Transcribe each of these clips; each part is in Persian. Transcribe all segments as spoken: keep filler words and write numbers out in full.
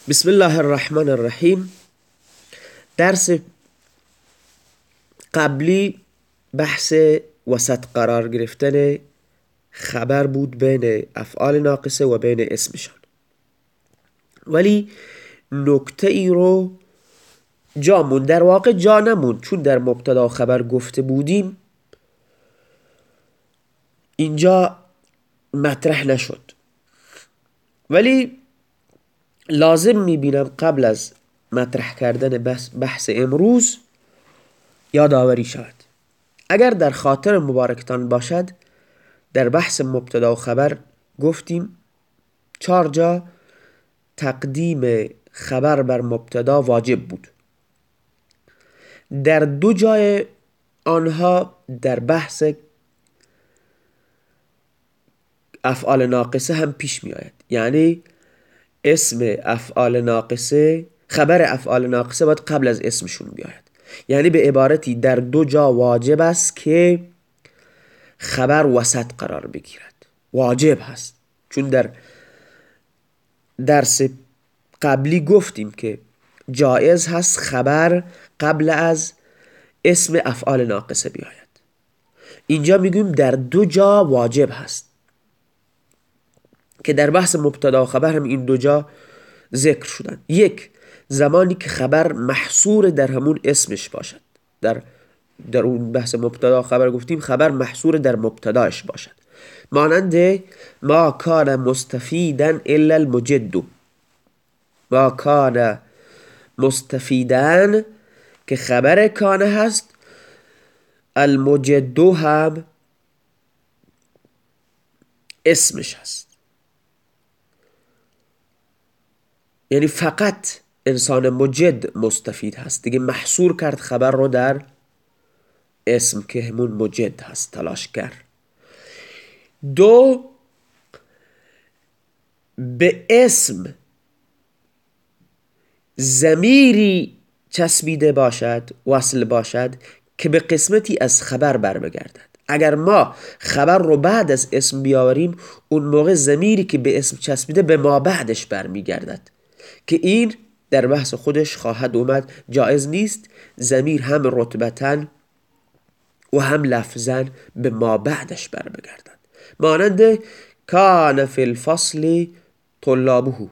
بسم الله الرحمن الرحیم. درس قبلی بحث وسط قرار گرفتن خبر بود بین افعال ناقصه و بین اسمشان، ولی نکته ای رو جا موند. در واقع جا نموند، چون در مبتدا خبر گفته بودیم اینجا مطرح نشد، ولی لازم میبینم قبل از مطرح کردن بحث امروز یادآوری شود. اگر در خاطر مبارکتان باشد، در بحث مبتدا و خبر گفتیم چهار جا تقدیم خبر بر مبتدا واجب بود. در دو جای آنها در بحث افعال ناقصه هم پیش می آید، یعنی اسم افعال ناقصه، خبر افعال ناقصه باید قبل از اسمشون بیاید. یعنی به عبارتی در دو جا واجب است که خبر وسط قرار بگیرد، واجب هست. چون در درس قبلی گفتیم که جایز هست خبر قبل از اسم افعال ناقصه بیاید. اینجا میگویم در دو جا واجب هست که در بحث مبتدا و خبر هم این دو جا ذکر شدن. یک، زمانی که خبر محصور در همون اسمش باشد. در در اون بحث مبتدا خبر گفتیم خبر محصور در مبتداش باشد، مانند ما کان مستفیدا الا المجد. ما کان مستفیدا که خبر کان هست، المجد هم اسمش هست. یعنی فقط انسان مجد مستفید هست، دیگه محصور کرد خبر رو در اسم که همون مجد هست، تلاشگر. دو، به اسم ضمیری چسبیده باشد، وصل باشد که به قسمتی از خبر برمیگردد. اگر ما خبر رو بعد از اسم بیاوریم، اون موقع ضمیری که به اسم چسبیده به ما بعدش برمیگردد، که این در بحث خودش خواهد اومد. جایز نیست ضمیر هم رتبتاً و هم لفظاً به ما بعدش برمیگردد. مانند کان فی الفصل طلابه،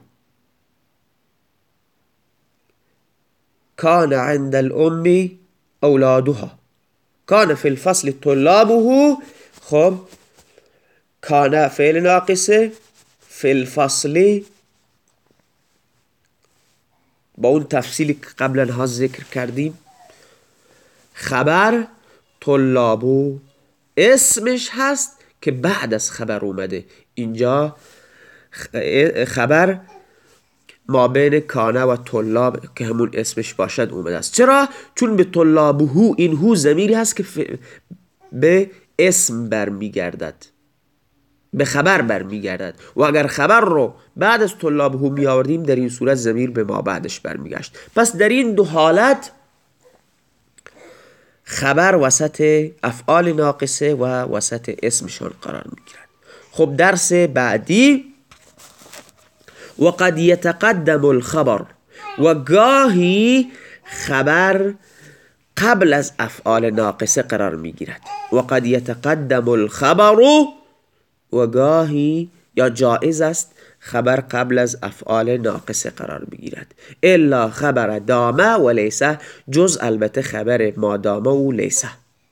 کان عند الام اولادها. کان فی الفصل طلابه، خب کان فعل ناقصه، فی الفصل با اون تفصیلی که قبلا ها ذکر کردیم، خبر طلابو اسمش هست که بعد از خبر اومده. اینجا خبر ما بین کانه و طلاب که همون اسمش باشد اومده است. چرا؟ چون به طلابهو، این هو ضمیری هست که به اسم برمیگردد، به خبر برمیگردد، و اگر خبر رو بعد از طلابهو می آوردیم، در این صورت ضمیر به ما بعدش برمیگشت. پس در این دو حالت خبر وسط افعال ناقصه و وسط اسمشان قرار میگیرد. خب درس بعدی، وقد یتقدم الخبر، و گاهی خبر قبل از افعال ناقصه قرار میگیرد. وقد یتقدم الخبر، و گاهی یا جائز است خبر قبل از افعال ناقصه قرار بگیرد. الا خبر دامه و لیسه، جز البته خبر ما دامه و لیسه.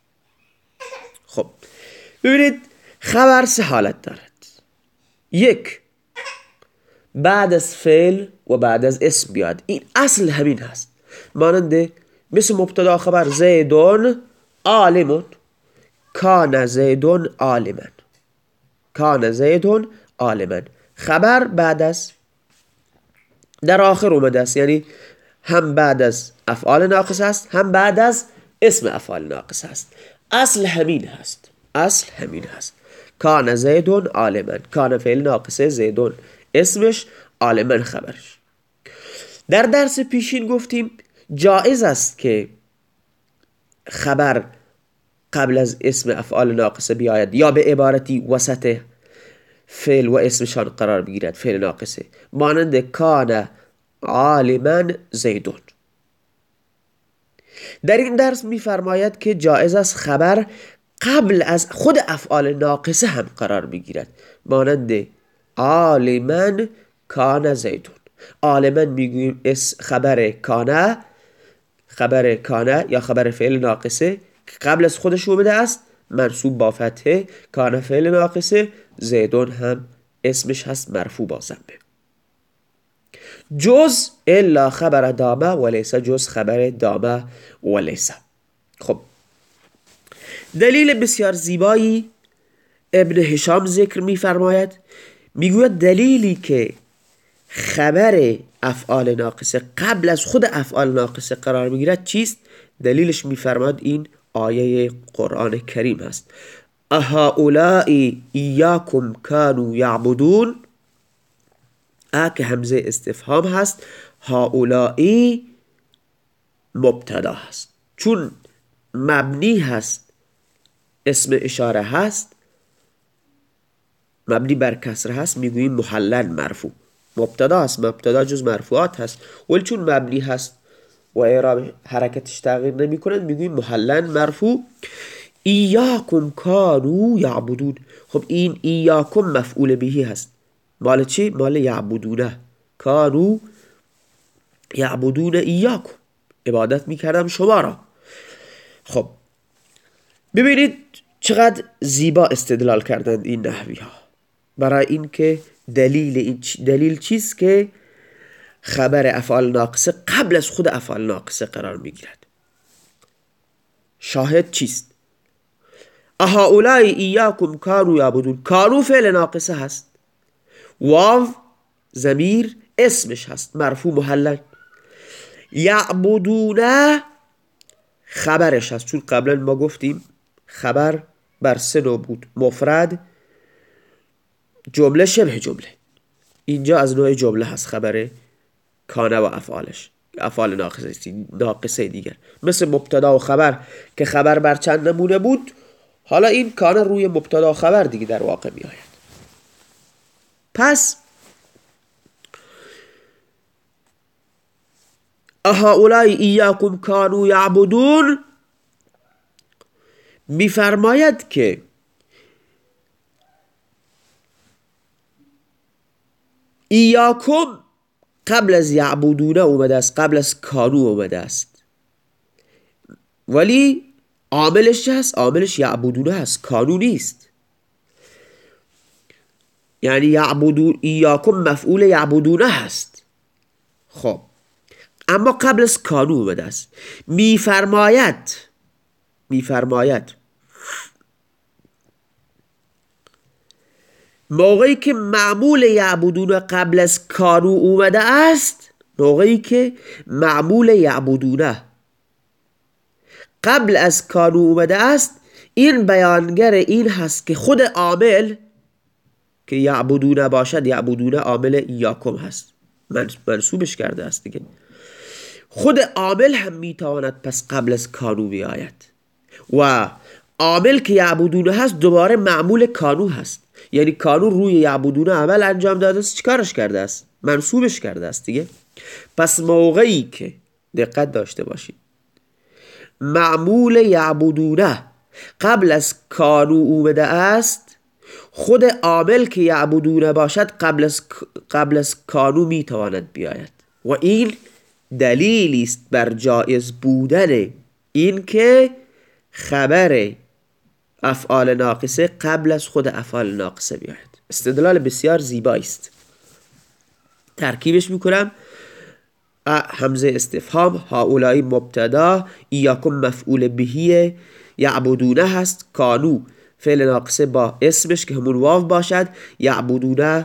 خب ببینید، خبر سه حالت دارد. یک، بعد از فعل و بعد از اسم بیاد. این اصل همین هست، مانند مثل مبتدا خبر زیدون عالمون، کان زیدون عالمن، کان زیدون عالمن. خبر بعد از در آخر اومده است، یعنی هم بعد از افعال ناقص است، هم بعد از اسم افعال ناقص است. اصل همین هست، اصل همین هست. کان زیدون عالمن، کان فعل ناقصه، زیدون اسمش، عالمن خبرش. در درس پیشین گفتیم جائز است که خبر قبل از اسم افعال ناقصه بیاید، یا به عبارتی وسط فعل و اسمشان قرار بگیرد، فعل ناقصه. مانند کان عالما زیدون. در این درس میفرماید که جایز است خبر قبل از خود افعال ناقصه هم قرار بگیرد، مانند عالما کان زیدون. عالما میگوییم اس خبر کانه، خبر کانه یا خبر فعل ناقصه که قبل از خودش اومده است، منصوب با فتحه. کانه فعل ناقصه، زیدون هم اسمش هست مرفوع با ضمه. جز الا خبر دامه و لیس، جز خبر دامه و لیس. خب دلیل بسیار زیبایی ابن هشام ذکر میفرماید، میگوید دلیلی که خبر افعال ناقصه قبل از خود افعال ناقصه قرار میگیرد چیست؟ دلیلش میفرماید این آیه قرآن کریم هست: اهؤلاء ایاکم کانوا یعبدون. ا که همزه استفهام هست، هؤلاء مبتدا هست، چون مبنی هست اسم اشاره هست، مبنی بر کسر هست، میگوییم محلل مرفوع. مبتدا هست، مبتدا جز مرفوعات هست، ولی چون مبنی هست و اعراب حرکتش تغییر نمی کند میگوییم محلل مرفوع. ایاکم کانوا یعبدون. خب این ایاکم مفعول بهی هست، مال چی؟ مال یعبدونه. کانوا یعبدون ایاکم، عبادت میکردم شما را. خب ببینید چقدر زیبا استدلال کردند این نحوی ها برای اینکه دلیل این دلیل چیست که خبر افعال ناقصه قبل از خود افعال ناقصه قرار میگیرد. شاهد چیست؟ اهؤلاء ایاکم کانوا یعبدون. کانوا فعل ناقصه هست، واو ضمیر اسمش هست مرفوع محلل. یعبدون خبرش هست، چون قبلا ما گفتیم خبر بر سه نوع بود: مفرد، جمله، شبه جمله. اینجا از نوع جمله هست خبر کانه و افعالش، افعال ناقصه ناقصه دیگر، مثل مبتدا و خبر که خبر بر چند نمونه بود، حالا این کانه روی مبتدا و خبر دیگه در واقع می آید. پس اهؤلاء ایاکم کانوا یعبدون میفرماید که ایاکم قبل از یعبدون اومده است، قبل از کانوا اومده است، ولی عاملش چه هست؟ عاملش یعبدون هست، کانوا نیست. یعنی یعبدون، ایاکم مفعول یعبدون هست. خب اما قبل از کانوا اومده است. میفرماید میفرماید موقعی که معمول یعبدون قبل از کانوا اومده است، موقعی که معمول یعبدون قبل از کانوا اومده است، این بیانگر این هست که خود عامل که یعبدون باشد، یعبدون عامل ایاکم هست، منصوبش کرده است دیگه. خود عامل هم میتواند پس قبل از کانوا بیاید و عامل که یعبدون هست دوباره معمول کانوا هست، یعنی کانوا روی یعبدون عمل انجام داده است، چیکارش کرده است؟ منصوبش کرده است دیگه. پس موقعی که دقت داشته باشید معمول یعبدون قبل از کانوا اومده است، خود عامل که یعبدون باشد قبل از قبل از کانوا میتواند بیاید و این دلیلی است بر جایز بودن این که خبر افعال ناقصه قبل از خود افعال ناقصه بیاید. استدلال بسیار زیبایی است. ترکیبش میکنم: همزه استفهام، هؤلاء مبتدا، ایاکم مفعول بهی، یعبدونه هست، کانوا فعل ناقصه با اسمش که همون واو باشد، یعبدونه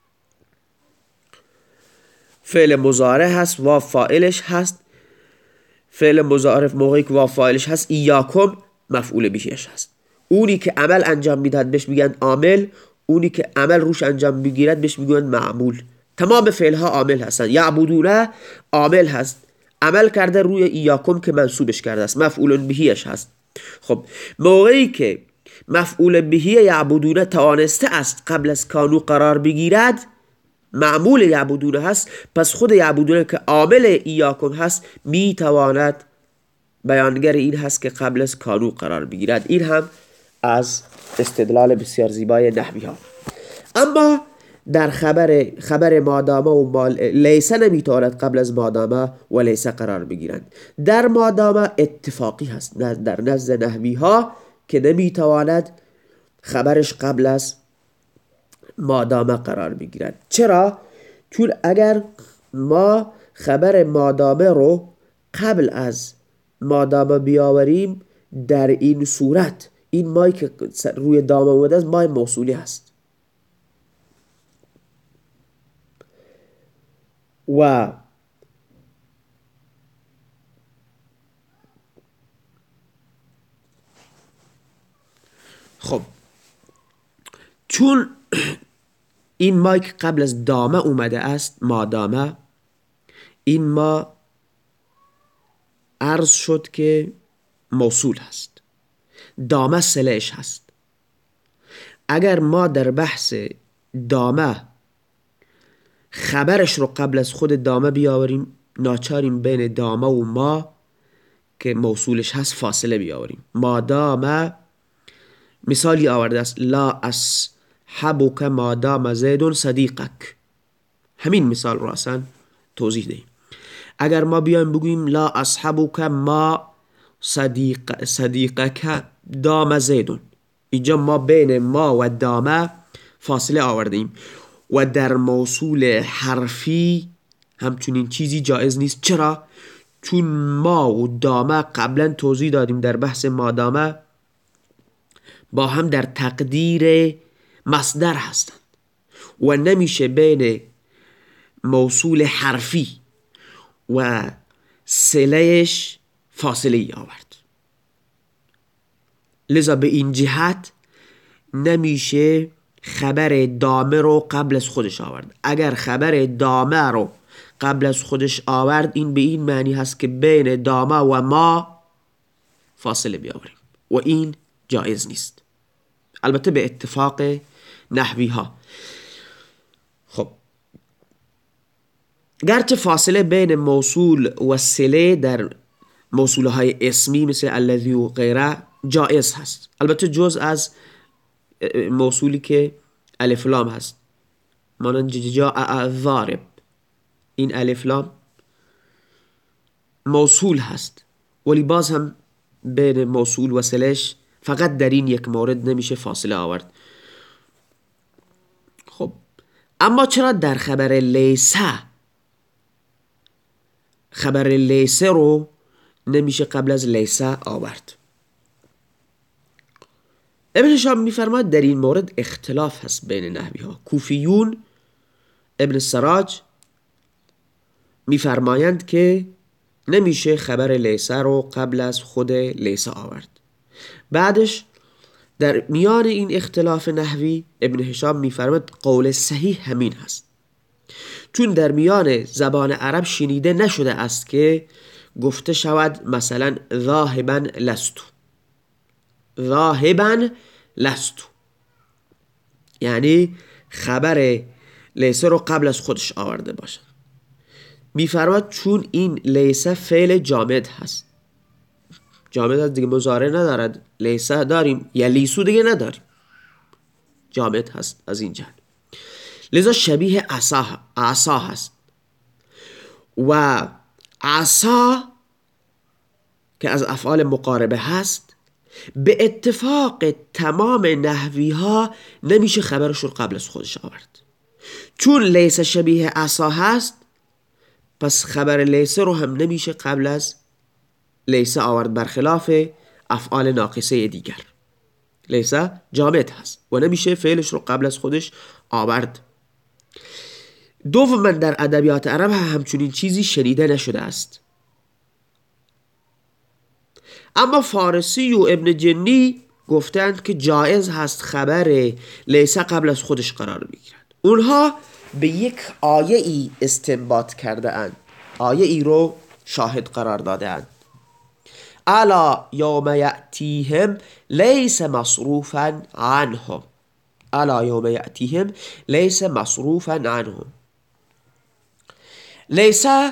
فعل مضارع هست، واو فاعلش هست، فعل مضارع موقعی که واو فاعلش هست، ایاکم مفعول بهیش هست. اونی که عمل انجام میدهد بهش میگن عامل، اونی که عمل روش انجام میگیرد بهش میگن معمول. تمام فعل ها عامل هستن. یعبدونه عامل هست، عمل کرده روی ایاکم که منصوبش کرده است، مفعول بهیش هست. خب موقعی که مفعول بهی یعبدونه توانسته است قبل از کانوا قرار بگیرد، معمول یعبدون هست، پس خود یعبدون که عامل ایاکم هست میتواند بیانگر این هست که قبل از کانو قرار بگیرد. این هم از استدلال بسیار زیبای نحوی ها. اما در خبر خبر مادامه و مال لیسه نمیتواند قبل از مادامه و لیسه قرار بگیرند. در مادامه اتفاقی هست در نزد نحوی ها که نمیتواند خبرش قبل از مادامه قرار بگیرد. چرا؟ چون اگر ما خبر مادامه رو قبل از مادامه بیاوریم، در این صورت این مای که روی دامه اومده است مای موصولی هست و خب چون این ما که قبل از دامه اومده است مادامه، این ما عرض شد که موصول هست، دامه سلش هست. اگر ما در بحث دامه خبرش رو قبل از خود دامه بیاوریم، ناچاریم بین دامه و ما که موصولش هست فاصله بیاوریم. مادامه مثالی آورده است لا اصحبک مادام زید صدیقک، همین مثال رو اصلا توضیح دهیم. اگر ما بیایم بگوییم لا اصحبک ما صدیق صدیقک دام زید، اینجا ما بین ما و دامه فاصله آوردیم و در موصول حرفی همچنین چیزی جایز نیست. چرا؟ چون ما و دامه قبلا توضیح دادیم در بحث مادامه با هم در تقدیر مصدر هستند و نمیشه بین موصول حرفی و صلهش فاصله ای آورد. لذا به این جهت نمیشه خبر دامه رو قبل از خودش آورد. اگر خبر دامه رو قبل از خودش آورد، این به این معنی هست که بین دامه و ما فاصله بیاوریم و این جایز نیست، البته به اتفاق نحوی ها. خب گرچه فاصله بین موصول و صله در موصوله های اسمی مثل الذی و غیره جایز هست، البته جز از موصولی که الف لام هست، مانند جاء ضارب، این الف لام موصول هست ولی باز هم بین موصول و صلهش فقط در این یک مورد نمیشه فاصله آورد. خب اما چرا در خبر لیسه خبر لیسه رو نمیشه قبل از لیسه آورد؟ ابن هشام میفرماید در این مورد اختلاف هست بین نحوی ها. کوفیون ابن سراج میفرمایند که نمیشه خبر لیسه رو قبل از خود لیسه آورد. بعدش در میان این اختلاف نحوی ابن هشام میفرماید قول صحیح همین هست، چون در میان زبان عرب شنیده نشده است که گفته شود مثلا ذاهبا لستو، ذاهبا لستو، یعنی خبر لیسه رو قبل از خودش آورده باشد. میفرماید چون این لیسه فعل جامد هست، جامد هست دیگه، مضارع ندارد. لیسه داریم، یلیسو دیگه نداریم، جامد هست از این جهت. لذا شبیه عصا عصا هست و عصا که از افعال مقاربه هست به اتفاق تمام نحوی ها نمیشه خبرش رو قبل از خودش آورد. چون لیسه شبیه عصا هست، پس خبر لیسه رو هم نمیشه قبل از لیسه آورد، برخلاف افعال ناقصه دیگر. لیسه جامد هست و نمیشه فعلش رو قبل از خودش آورد. دوما در ادبیات عرب همچنین چیزی شنیده نشده است. اما فارسی و ابن جنی گفتند که جایز هست خبر لیسه قبل از خودش قرار بگیرد. اونها به یک آیه ای استنباط کرده اند، آیه ای رو شاهد قرار داده اند. الا یوم یأتیهم لیس مصروفا عنهم، الا یوم یأتیهم لیس مصروفا عنهم، لیسه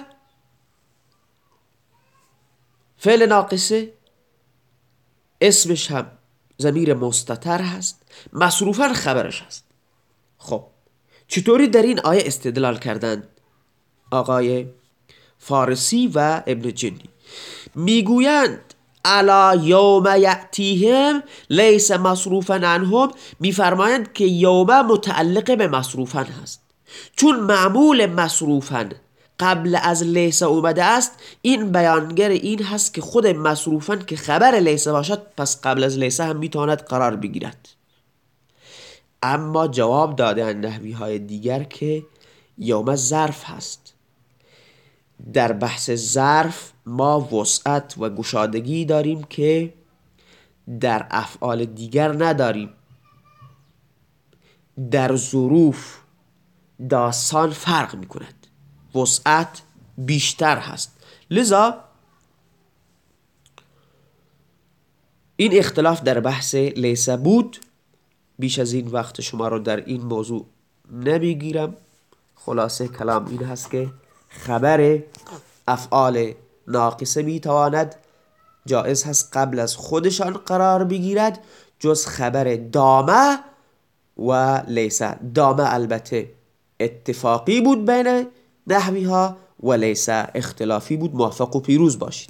فعل ناقصه، اسمش هم ضمیر مستتر هست، مصروفا خبرش هست. خب چطوری در این آیه استدلال کردند آقای فارسی و ابن جنی؟ میگویند الا یوم یأتیهم لیس مصروفا عنهم، میفرمایند که یوم متعلق به مصروفا هست، چون معمول مصروفا قبل از لیس اومده است، این بیانگر این هست که خود مصروفا که خبر لیس باشد پس قبل از لیس هم میتواند قرار بگیرد. اما جواب دادن نحوی های دیگر که یوم ظرف هست. در بحث ظرف ما وسعت و گشادگی داریم که در افعال دیگر نداریم. در ظروف داستان فرق می کند، وسعت بیشتر هست. لذا این اختلاف در بحث لیس بود. بیش از این وقت شما رو در این موضوع نمیگیرم. خلاصه کلام این هست که خبر افعال ناقصه میتواند جائز هست قبل از خودشان قرار بگیرد، جز خبر دامه و لیسه. دامه البته اتفاقی بود بین نحوی ها و لیسه اختلافی بود. موفق و پیروز باشید.